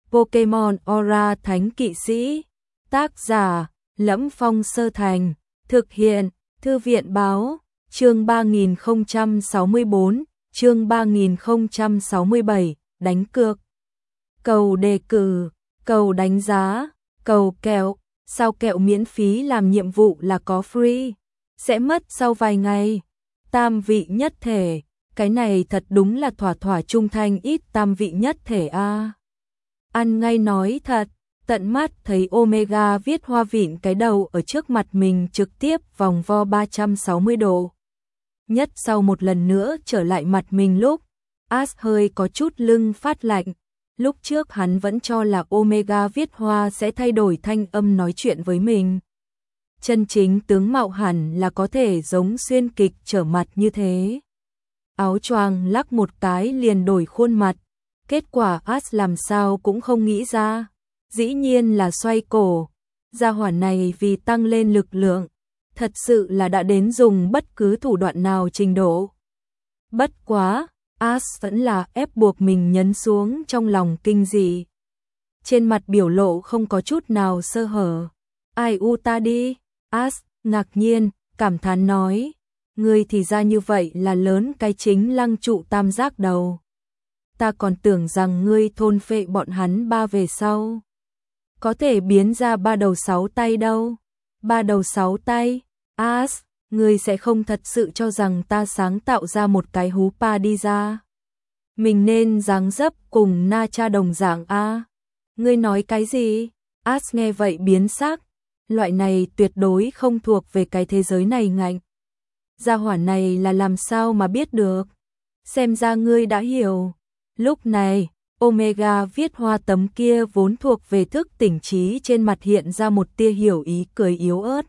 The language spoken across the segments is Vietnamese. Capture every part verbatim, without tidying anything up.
Pokemon Aura Thánh Kỵ Sĩ. Tác giả: Lẫm Phong Sơ Thành. Thực hiện: Thư viện báo. Chương ba nghìn không trăm sáu mươi bốn, chương ba nghìn không trăm sáu mươi bảy, đánh cược. Cầu đề cử, cầu đánh giá, cầu kẹo. Sao kẹo miễn phí làm nhiệm vụ là có free, sẽ mất sau vài ngày. Tam vị nhất thể, cái này thật đúng là thỏa thỏa trung thành ít tam vị nhất thể a. À. Ăn ngay nói thật, tận mắt thấy Omega viết hoa vịn cái đầu ở trước mặt mình trực tiếp vòng vo ba trăm sáu mươi độ. Nhất sau một lần nữa trở lại mặt mình lúc, Ash hơi có chút lưng phát lạnh. Lúc trước hắn vẫn cho là Omega viết hoa sẽ thay đổi thanh âm nói chuyện với mình. Chân chính tướng mạo hẳn là có thể giống xuyên kịch trở mặt như thế. Áo choàng lắc một cái liền đổi khuôn mặt. Kết quả Ash làm sao cũng không nghĩ ra. Dĩ nhiên là xoay cổ. Gia hỏa này vì tăng lên lực lượng, thật sự là đã đến dùng bất cứ thủ đoạn nào trình độ. Bất quá, Ash vẫn là ép buộc mình nhấn xuống trong lòng kinh dị. Trên mặt biểu lộ không có chút nào sơ hở. Ai u ta đi? Ash ngạc nhiên, cảm thán nói. Ngươi thì ra như vậy là lớn cái chính lăng trụ tam giác đầu. Ta còn tưởng rằng ngươi thôn phệ bọn hắn ba về sau. Có thể biến ra ba đầu sáu tay đâu. Ba đầu sáu tay? Ash, ngươi sẽ không thật sự cho rằng ta sáng tạo ra một cái hú pa đi ra. Mình nên dáng dấp cùng Na Cha đồng dạng a. À? Ngươi nói cái gì? Ash nghe vậy biến sắc. Loại này tuyệt đối không thuộc về cái thế giới này ngạnh. Gia hỏa này là làm sao mà biết được? Xem ra ngươi đã hiểu. Lúc này, Omega viết hoa tấm kia vốn thuộc về thức tỉnh trí trên mặt hiện ra một tia hiểu ý cười yếu ớt.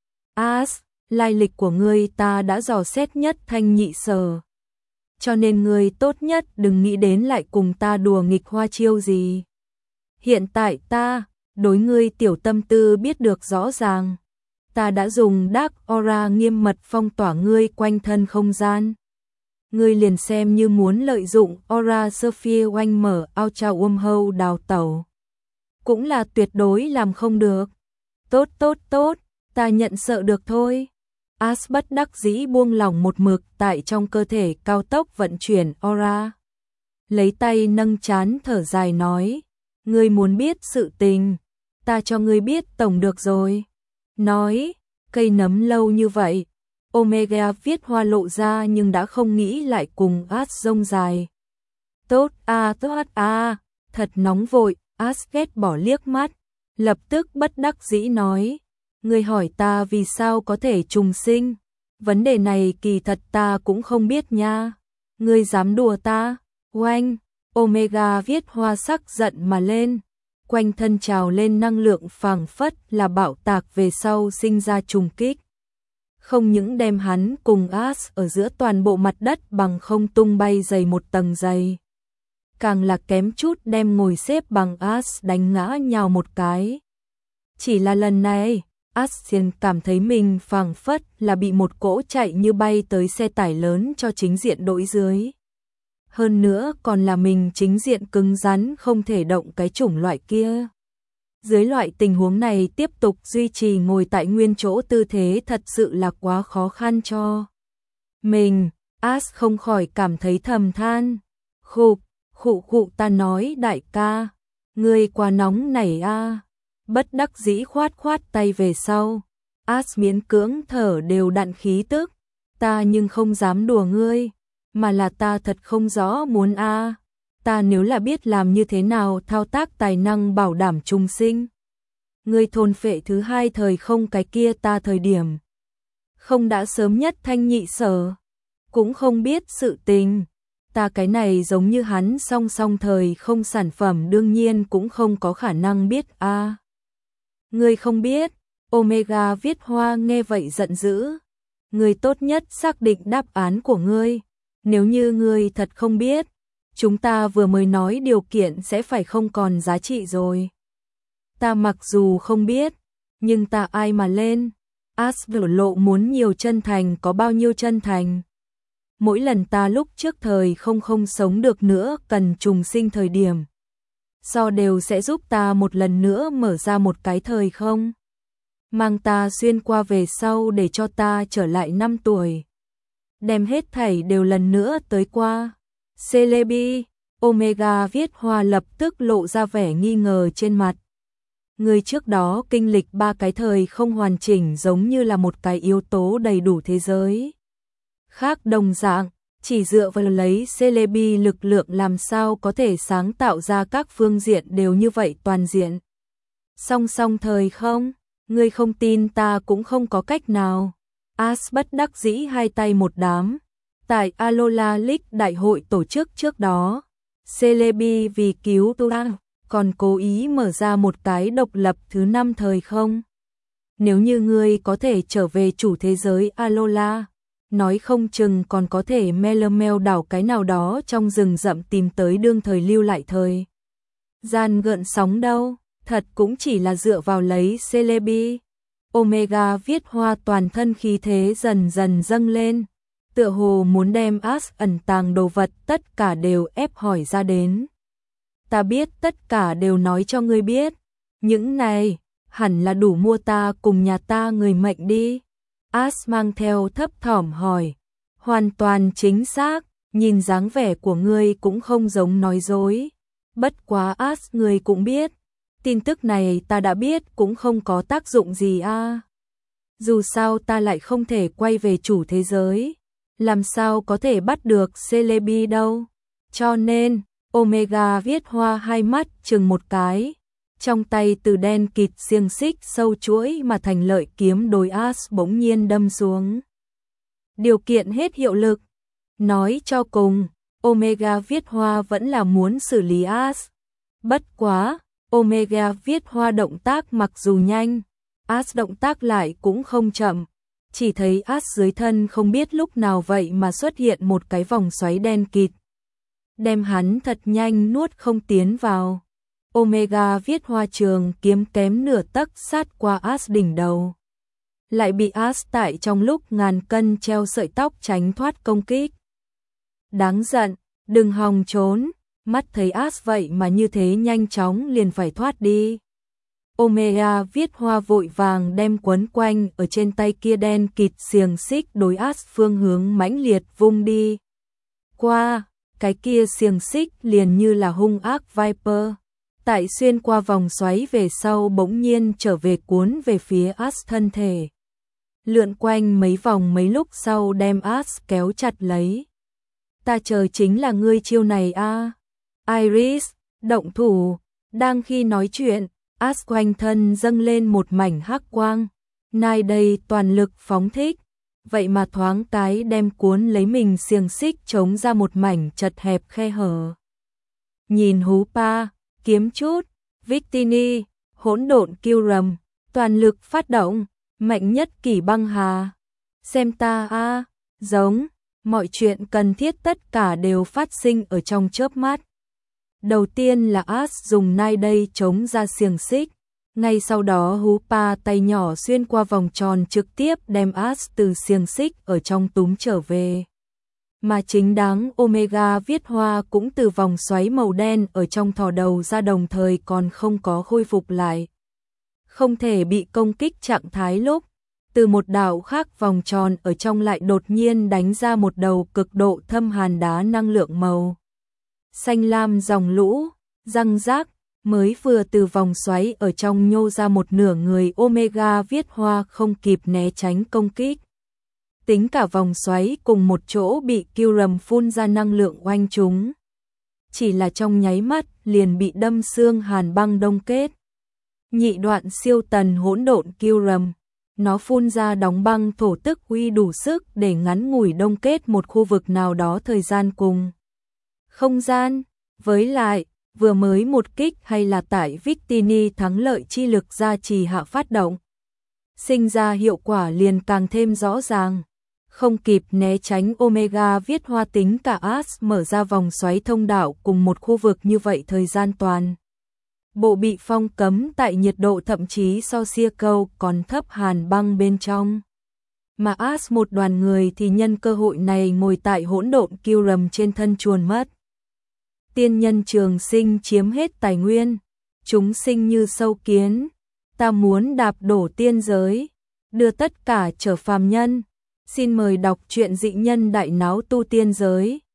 Ash, lai lịch của ngươi ta đã dò xét nhất thanh nhị sở. Cho nên ngươi tốt nhất đừng nghĩ đến lại cùng ta đùa nghịch hoa chiêu gì. Hiện tại ta, đối ngươi tiểu tâm tư biết được rõ ràng. Ta đã dùng Dark Aura nghiêm mật phong tỏa ngươi quanh thân không gian. Ngươi liền xem như muốn lợi dụng Aura Sphere oanh mở Ultra Wormhole đào tẩu. Cũng là tuyệt đối làm không được. Tốt tốt tốt, ta nhận sợ được thôi. Ash bất đắc dĩ buông lỏng một mực tại trong cơ thể cao tốc vận chuyển Aura. Lấy tay nâng trán thở dài nói. Ngươi muốn biết sự tình, ta cho ngươi biết tổng được rồi. Nói, cây nấm lâu như vậy. Omega viết hoa lộ ra nhưng đã không nghĩ lại cùng Ash rông dài. Tốt a tốt a, thật nóng vội. Ash ghét bỏ liếc mắt, lập tức bất đắc dĩ nói. Ngươi hỏi ta vì sao có thể trùng sinh. Vấn đề này kỳ thật ta cũng không biết nha. Ngươi dám đùa ta? Oanh! Omega viết hoa sắc giận mà lên. Quanh thân trào lên năng lượng phảng phất là bạo tạc về sau sinh ra trùng kích. Không những đem hắn cùng Ash ở giữa toàn bộ mặt đất bằng không tung bay dày một tầng dày. Càng là kém chút đem ngồi xếp bằng Ash đánh ngã nhào một cái. Chỉ là lần này, Asien cảm thấy mình phảng phất là bị một cỗ chạy như bay tới xe tải lớn cho chính diện đỗi dưới. Hơn nữa còn là mình chính diện cứng rắn không thể động cái chủng loại kia. Dưới loại tình huống này tiếp tục duy trì ngồi tại nguyên chỗ tư thế thật sự là quá khó khăn cho mình. Ash không khỏi cảm thấy thầm than. Khục, khụ khụ ta nói đại ca, ngươi quá nóng nảy a. À. Bất đắc dĩ khoát khoát tay về sau. Ash miễn cưỡng thở đều đặn khí tức. Ta nhưng không dám đùa ngươi, mà là ta thật không rõ muốn a. À. Ta nếu là biết làm như thế nào thao tác tài năng bảo đảm trùng sinh. Ngươi thôn phệ thứ hai thời không cái kia ta thời điểm. Không đã sớm nhất thanh nhị sở. Cũng không biết sự tình. Ta cái này giống như hắn song song thời không sản phẩm đương nhiên cũng không có khả năng biết a. À. Ngươi không biết. Omega viết hoa nghe vậy giận dữ. Ngươi tốt nhất xác định đáp án của ngươi. Nếu như ngươi thật không biết, chúng ta vừa mới nói điều kiện sẽ phải không còn giá trị rồi. Ta mặc dù không biết, nhưng ta ai mà lên. Ash biểu lộ muốn nhiều chân thành có bao nhiêu chân thành. Mỗi lần ta lúc trước thời không không sống được nữa cần trùng sinh thời điểm. so đều sẽ giúp ta một lần nữa mở ra một cái thời không. Mang ta xuyên qua về sau để cho ta trở lại năm tuổi. Đem hết thảy đều lần nữa tới qua. Celebi, Omega viết hoa lập tức lộ ra vẻ nghi ngờ trên mặt. Người trước đó kinh lịch ba cái thời không hoàn chỉnh giống như là một cái yếu tố đầy đủ thế giới. Khác đồng dạng, chỉ dựa vào lấy Celebi lực lượng làm sao có thể sáng tạo ra các phương diện đều như vậy toàn diện. Song song thời không, ngươi không tin ta cũng không có cách nào. As bất đắc dĩ hai tay một đám. Tại Alola League đại hội tổ chức trước đó, Celebi vì cứu Tua còn cố ý mở ra một cái độc lập thứ năm thời không. Nếu như ngươi có thể trở về chủ thế giới Alola, nói không chừng còn có thể Melemel đảo cái nào đó trong rừng rậm tìm tới đương thời lưu lại thời gian gợn sóng đâu, thật cũng chỉ là dựa vào lấy Celebi. Omega viết hoa toàn thân khí thế dần dần dâng lên, tựa hồ muốn đem As ẩn tàng đồ vật tất cả đều ép hỏi ra đến. Ta biết tất cả đều nói cho ngươi biết, những này hẳn là đủ mua ta cùng nhà ta người mệnh đi. As mang theo thấp thỏm hỏi, hoàn toàn chính xác, nhìn dáng vẻ của ngươi cũng không giống nói dối. Bất quá As ngươi cũng biết, tin tức này ta đã biết cũng không có tác dụng gì a. À. Dù sao ta lại không thể quay về chủ thế giới, làm sao có thể bắt được Celebi đâu. Cho nên, Omega viết hoa hai mắt chừng một cái, trong tay từ đen kịt xiềng xích sâu chuỗi mà thành lợi kiếm đối As bỗng nhiên đâm xuống. Điều kiện hết hiệu lực. Nói cho cùng, Omega viết hoa vẫn là muốn xử lý As. Bất quá, Omega viết hoa động tác mặc dù nhanh, As động tác lại cũng không chậm. Chỉ thấy As dưới thân không biết lúc nào vậy mà xuất hiện một cái vòng xoáy đen kịt. Đem hắn thật nhanh nuốt không tiến vào. Omega viết hoa trường kiếm kém nửa tấc sát qua As đỉnh đầu. Lại bị As tại trong lúc ngàn cân treo sợi tóc tránh thoát công kích. Đáng giận, đừng hòng trốn, mắt thấy As vậy mà như thế nhanh chóng liền phải thoát đi. Omega viết hoa vội vàng đem quấn quanh ở trên tay kia đen kịt xiềng xích đối As phương hướng mãnh liệt vung đi. Qua, cái kia xiềng xích liền như là hung ác Viper. Tại xuyên qua vòng xoáy về sau bỗng nhiên trở về cuốn về phía As thân thể. Lượn quanh mấy vòng mấy lúc sau đem As kéo chặt lấy. Ta chờ chính là ngươi chiêu này a. À. Iris, động thủ, đang khi nói chuyện, As quanh thân dâng lên một mảnh hắc quang. Nay đây toàn lực phóng thích, vậy mà thoáng cái đem cuốn lấy mình xiềng xích chống ra một mảnh chật hẹp khe hở. Nhìn hú pa, kiếm chút, Victini, hỗn độn kiêu rầm, toàn lực phát động, mạnh nhất kỷ băng hà. Xem ta a, à, giống, mọi chuyện cần thiết tất cả đều phát sinh ở trong chớp mắt. Đầu tiên là As dùng nai đây chống ra xiềng xích, ngay sau đó hú pa tay nhỏ xuyên qua vòng tròn trực tiếp đem As từ xiềng xích ở trong túm trở về. Mà chính đáng Omega viết hoa cũng từ vòng xoáy màu đen ở trong thò đầu ra đồng thời còn không có khôi phục lại. Không thể bị công kích trạng thái lúc, từ một đạo khác vòng tròn ở trong lại đột nhiên đánh ra một đầu cực độ thâm hàn đá năng lượng màu xanh lam dòng lũ, răng rác, mới vừa từ vòng xoáy ở trong nhô ra một nửa người Omega viết hoa không kịp né tránh công kích. Tính cả vòng xoáy cùng một chỗ bị Kyurem phun ra năng lượng oanh chúng. Chỉ là trong nháy mắt liền bị đâm xương hàn băng đông kết. Nhị đoạn siêu tần hỗn độn Kyurem, nó phun ra đóng băng thổ tức uy đủ sức để ngắn ngủi đông kết một khu vực nào đó thời gian cùng không gian. Với lại, vừa mới một kích hay là tại Victini thắng lợi chi lực gia trì hạ phát động, sinh ra hiệu quả liền càng thêm rõ ràng. Không kịp né tránh Omega viết hoa tính cả As mở ra vòng xoáy thông đạo cùng một khu vực như vậy thời gian toàn. Bộ bị phong cấm tại nhiệt độ thậm chí so sia câu còn thấp hàn băng bên trong. Mà As một đoàn người thì nhân cơ hội này ngồi tại hỗn độn Kyurem trên thân chuồn mất. tiên nhân trường sinh chiếm hết tài nguyên, chúng sinh như sâu kiến, ta muốn đạp đổ tiên giới, đưa tất cả trở phàm nhân. Xin mời đọc truyện Dị Nhân Đại Náo Tu Tiên Giới.